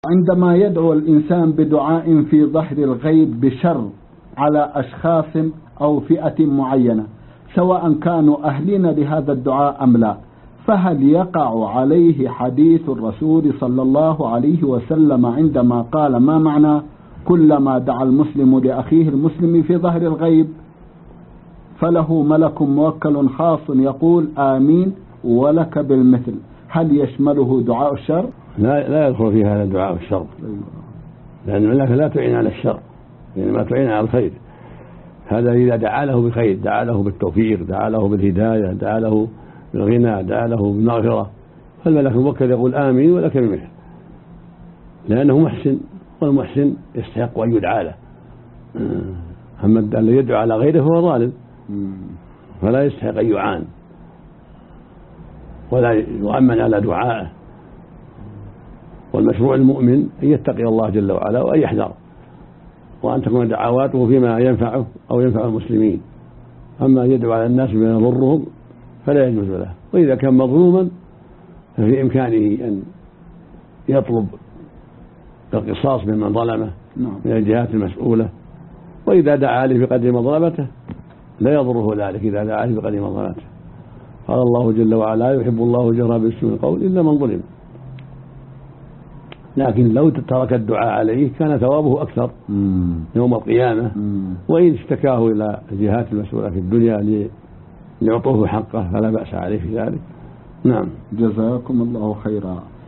عندما يدعو الإنسان بدعاء في ظهر الغيب بشر على أشخاص أو فئة معينة سواء كانوا أهلين لهذا الدعاء أم لا، فهل يقع عليه حديث الرسول صلى الله عليه وسلم عندما قال ما معنى كلما دعا المسلم لأخيه المسلم في ظهر الغيب فله ملك موكل خاص يقول آمين ولك بالمثل، هل يشمله دعاء الشر؟ لا يدخل في هذا دعاء الشر، لأن الملائكة لا تعين على الشر، إنما تعين على الخير. هذا إذا دعا له بخير، دعا له بالتوفيق، دعا له بالهداية، دعا له بالغنى، دعا له بالمغفرة، فالملك الموكل يقول آمين ولك بالمثل، لأنه محسن، والمحسن يستحق أن يدعى له. أما الذي يدعو على غيره فهو ظالم، فلا يستحق أن يعان ولا يؤمن على دعائه. والمشروع المؤمن أن يتقي الله جل وعلا وأن يحذر، وأن تكون دعواته فيما ينفعه أو ينفع المسلمين. أما يدعو على الناس بما يضرهم فلا يجوز له، وإذا كان مظلوما ففي إمكانه أن يطلب القصاص ممن ظلمه من الجهات المسؤولة، وإذا دعا له بقدر مظلمته لا يضره ذلك إذا دعا له بقدر مظلمته. قال الله جل وعلا يحب الله الجهر بالسوء القول إلا من ظلم. لكن لو ترك الدعاء عليه كان ثوابه أكثر يوم القيامة، وإن اشتكاه إلى الجهات المسؤولة في الدنيا ليعطوه حقه فلا بأس عليه في ذلك. نعم. جزاكم الله خيرا.